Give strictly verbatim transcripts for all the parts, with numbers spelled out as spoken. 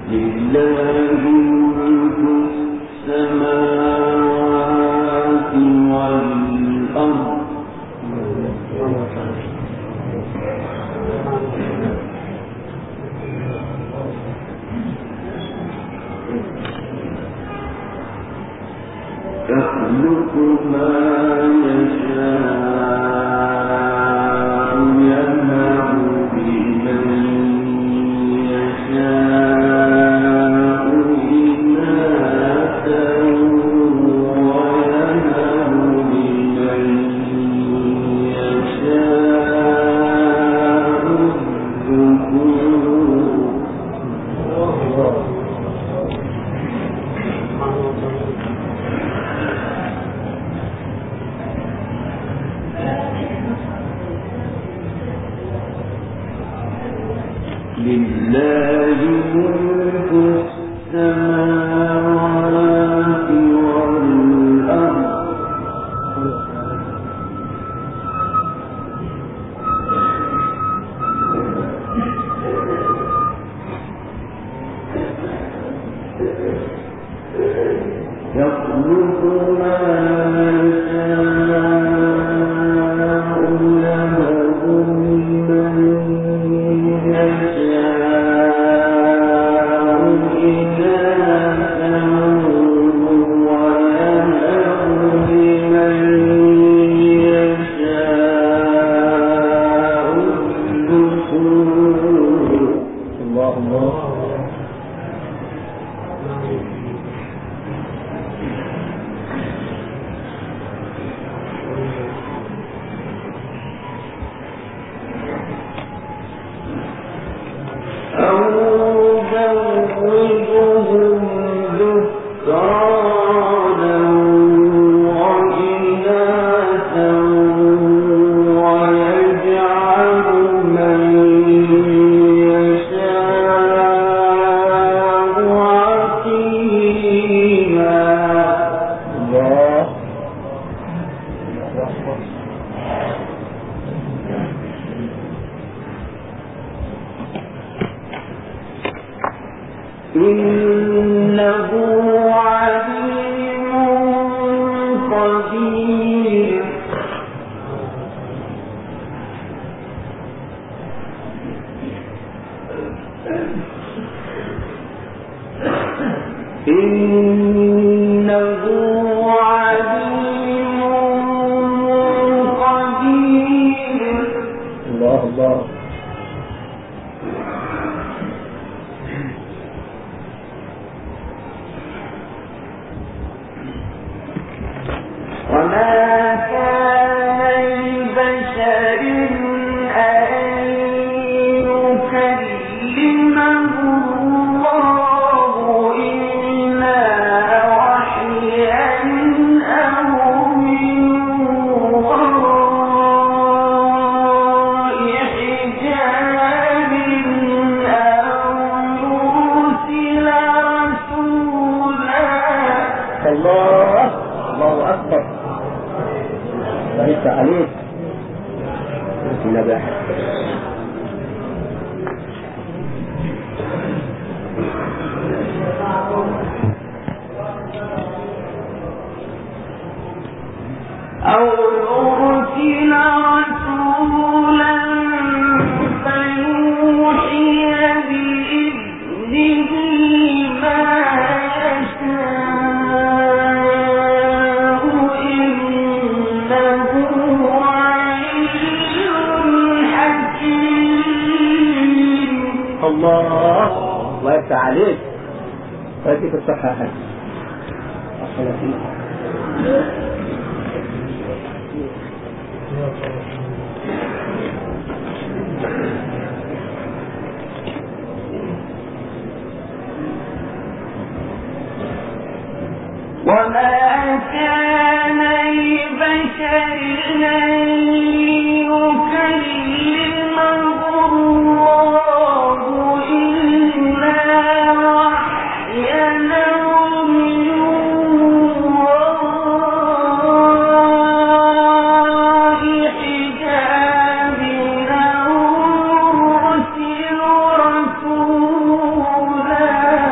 رسولا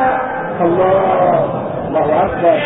الله الله أكبر.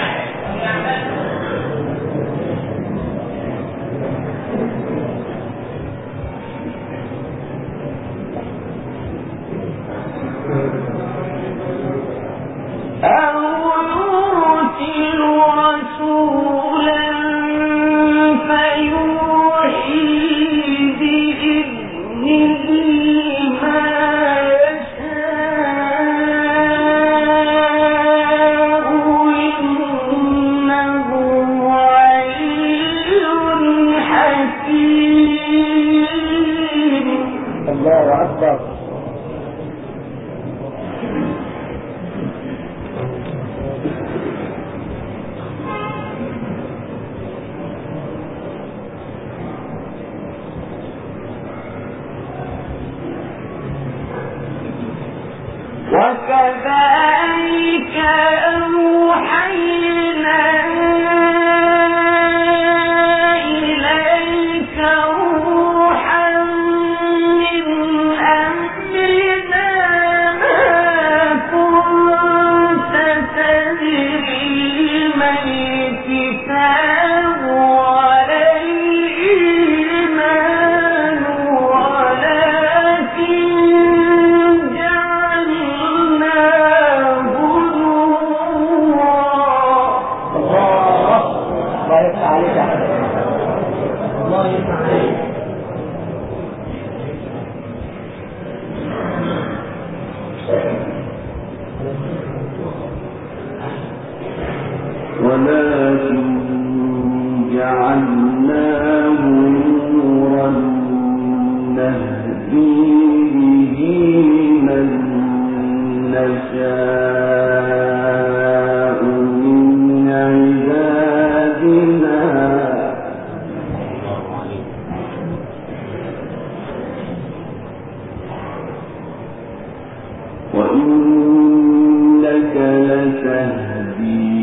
وكذلك أوحينا إليك روحا من أمرنا ما كنت تدري ما الكتاب ولا الإيمان ولكن ولكن جعلناه نورا نهدي به من نشاء من عبادنا وإنك لتهدي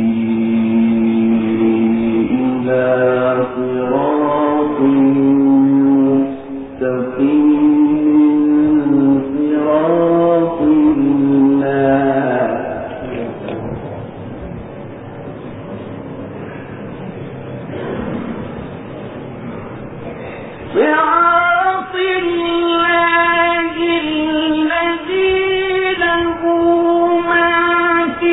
صراط مستقيم صراط الله صراط الله الذي له ما في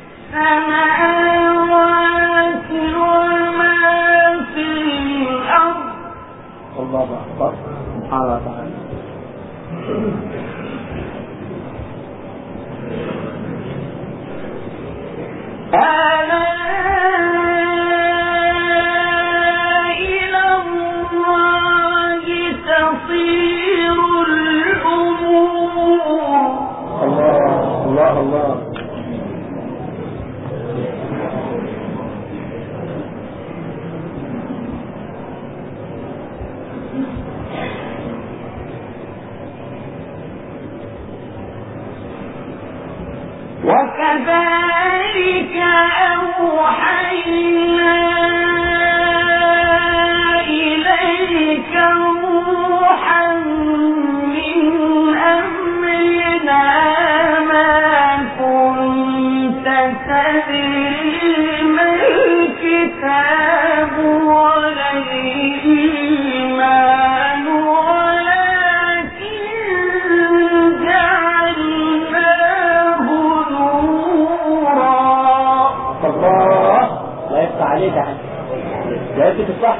السماوات وما في الأرض. الله أكبر سبحانه وتعالى. ألا إلى الله تصير الأمور. الله الله الله. وكذلك أوحينا إليك روحا من أمرنا ما كنت تدري ما الكتاب ولا الإيمان ولكن جعلناه نورا. الله لا يفتح عليك لا يفتح الصح.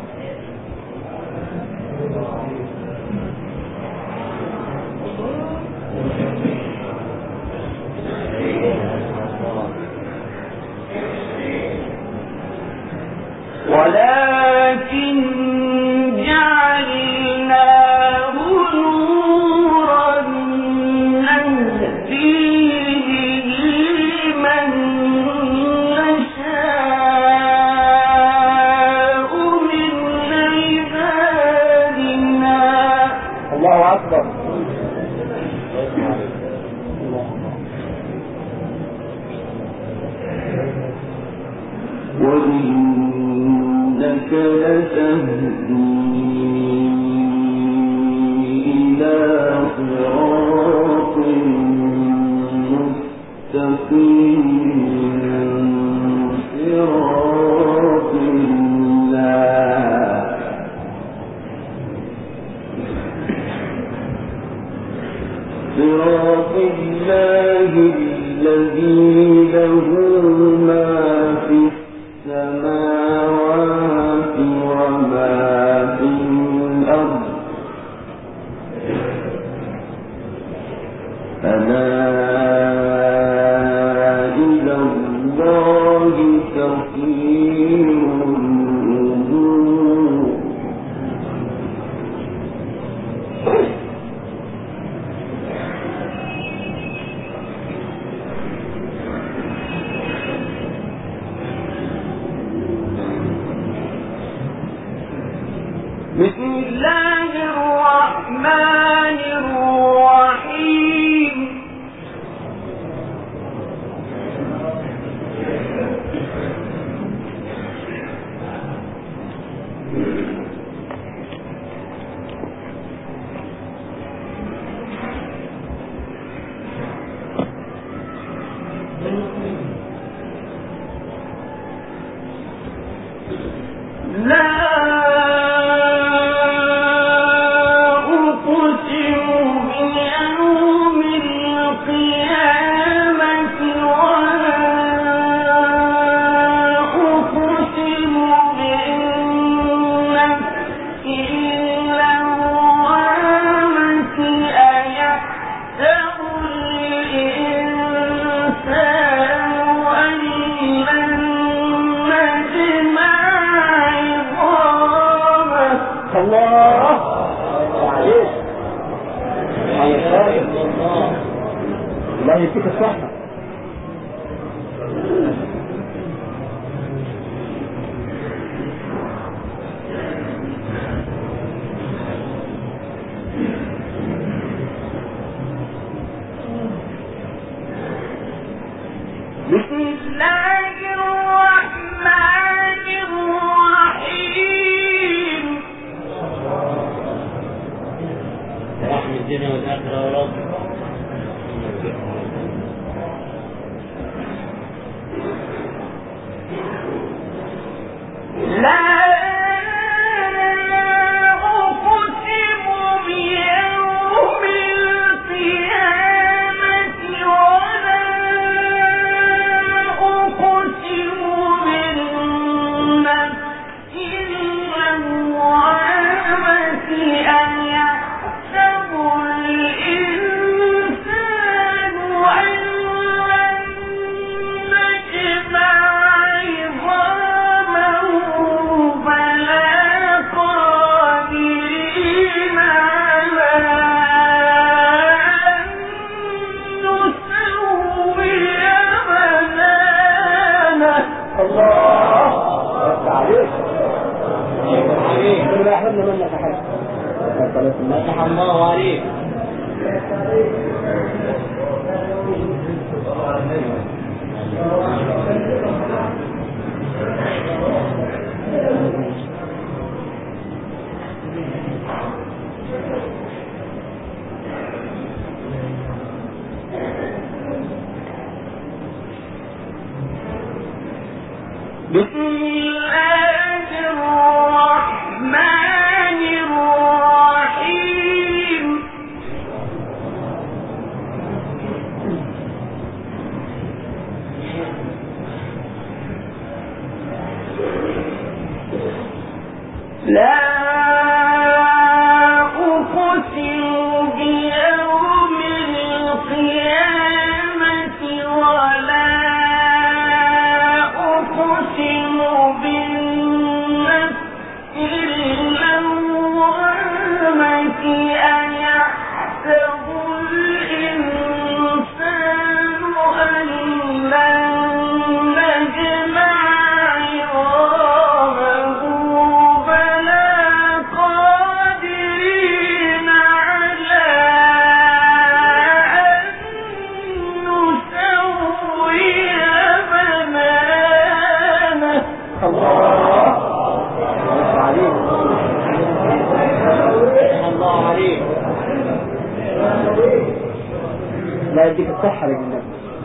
ولكن جعلناه نورا نهدي به من نشاء من عبادنا. الله أكبر. وإنك لتهدي إلى صراط مستقيم ولا أقسم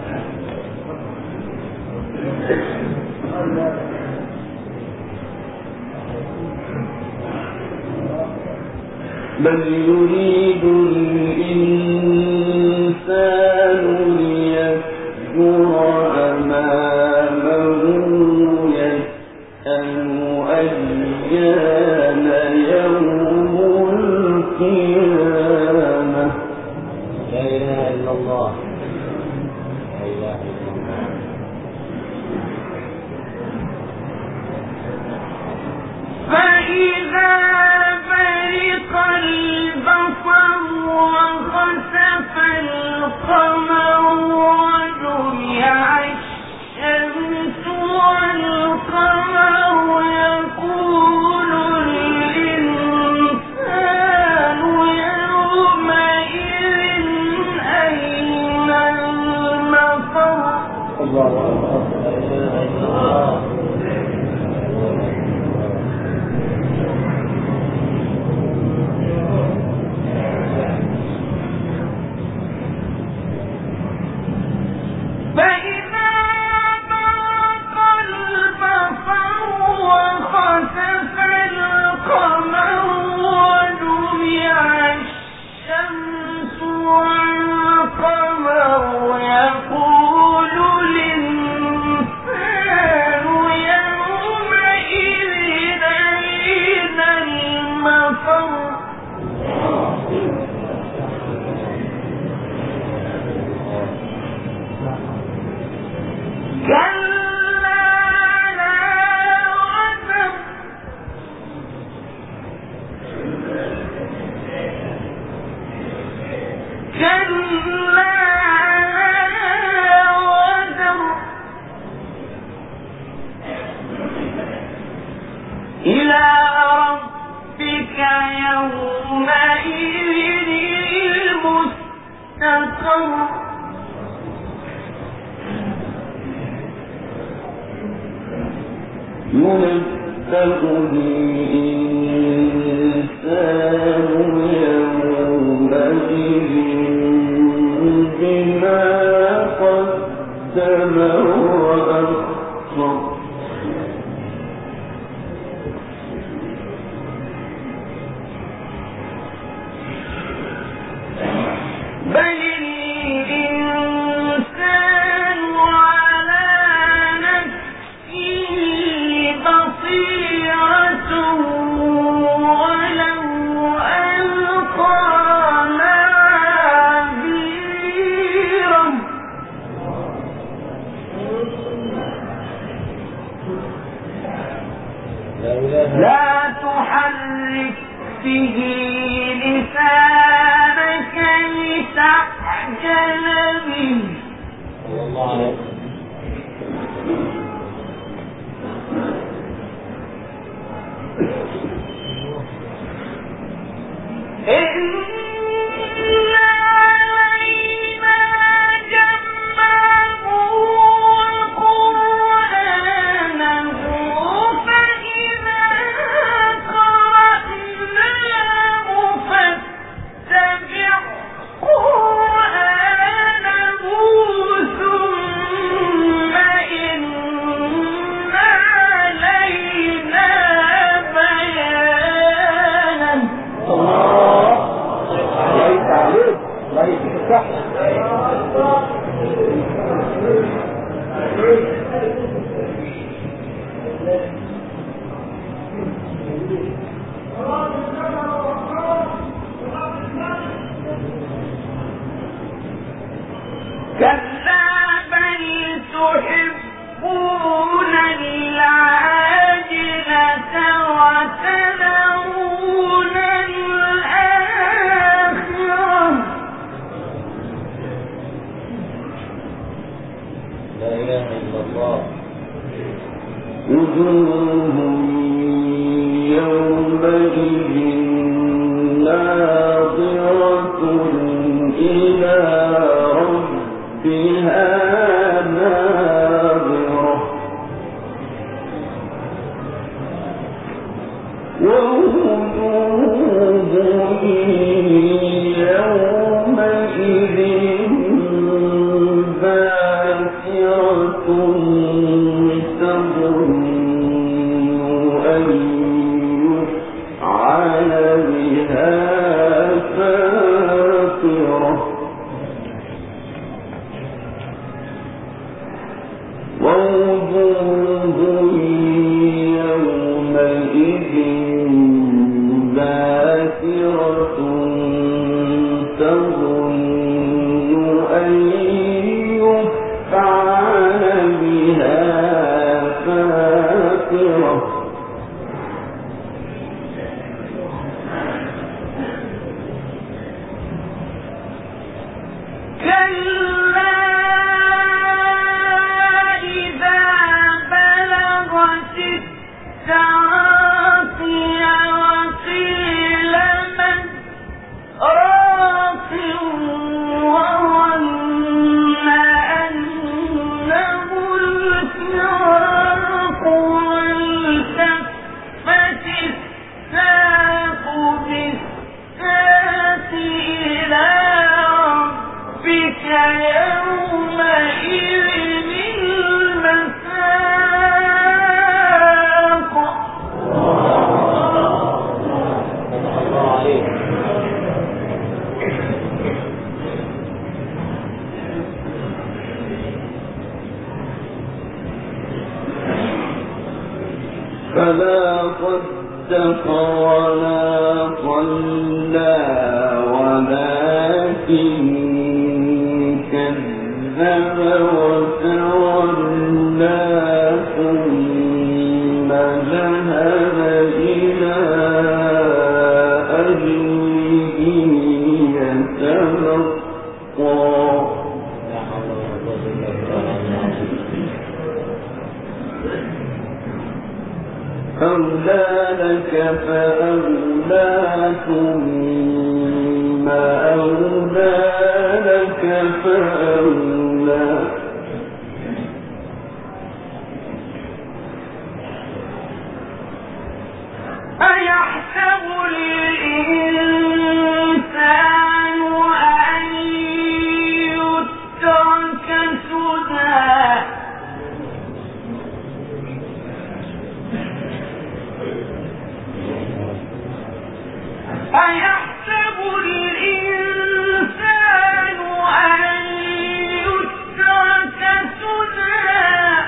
بل يريد الإنسان ليكفر أمامه يسأل أيان يوم القيامة. لا إله إلا الله. لا إله إلا الله. فإذا برق البصر وخسف القمر وجمع الشمس والقمر يقول الإنسان يومئذ أين المفر. الله أكبر. لا إله إلا الله. إلى ربك يومئذ المستقر. ينبأ الإنسان يومئذ بما قدم وأخر. بل الإنسان على نفسه بصيرة ولو ألقى معاذيره. لا تحرك به لسانك لتعجل به. الله عليك. إن علينا جمعه وقرآنه فإذا قرأناه فاتبع قرآنه ثم إن علينا بيانه. الله. ليس عليك. ليس صح. كلا بل تحبون العاجلة وتذرون الآخرة. لا إله إلا الله. وجوه يومئذ ناظرة إلى ربها ناظرة ووجوه يومئذ باسرة فلا صدق ولا صلى ولكن كذب وتولى ثم ذهب إلى أهله يتمطى أولى لك فأولى ثم أولى لك فأولى أيحسب الإنسان أن يترك سدى أيحسب الإنسان أن يترك سدى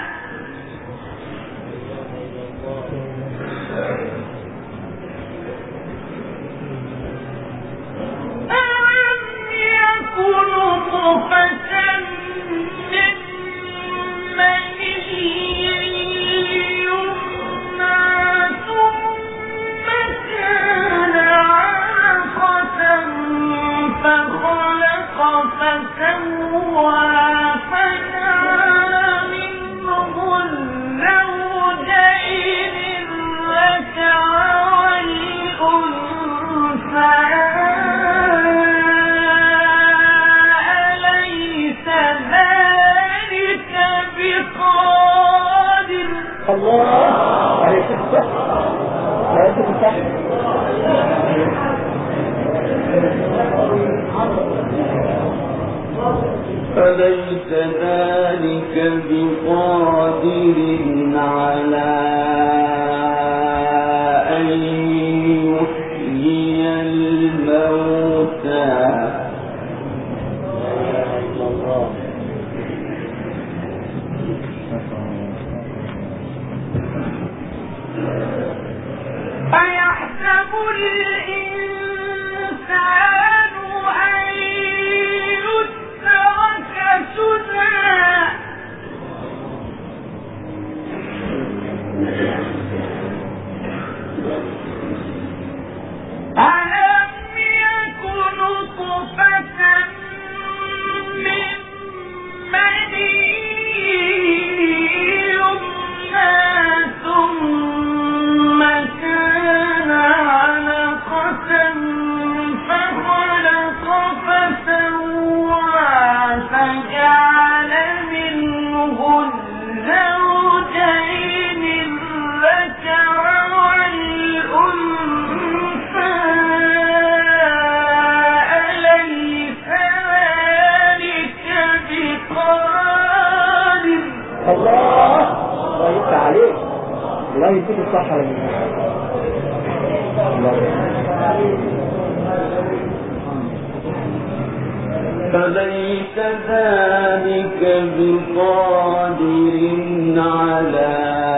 ألم يكن نطفة من مني يمنى ثم كان فخلق فسوى فجعل منه الزوجين الذكر والأنثى أليس ذلك بقادر الله عليك الصح عليك الصح أليس ذلك بقادر على أن يحيي الموتى أيحسب الإنسان أن يترك سدى الله الله يفتح عليك، الله يديك الصحة لك. فليس ذلك بقادر على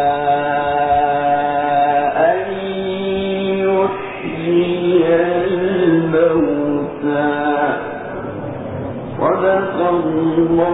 أن يحيي الموتى. صدق الله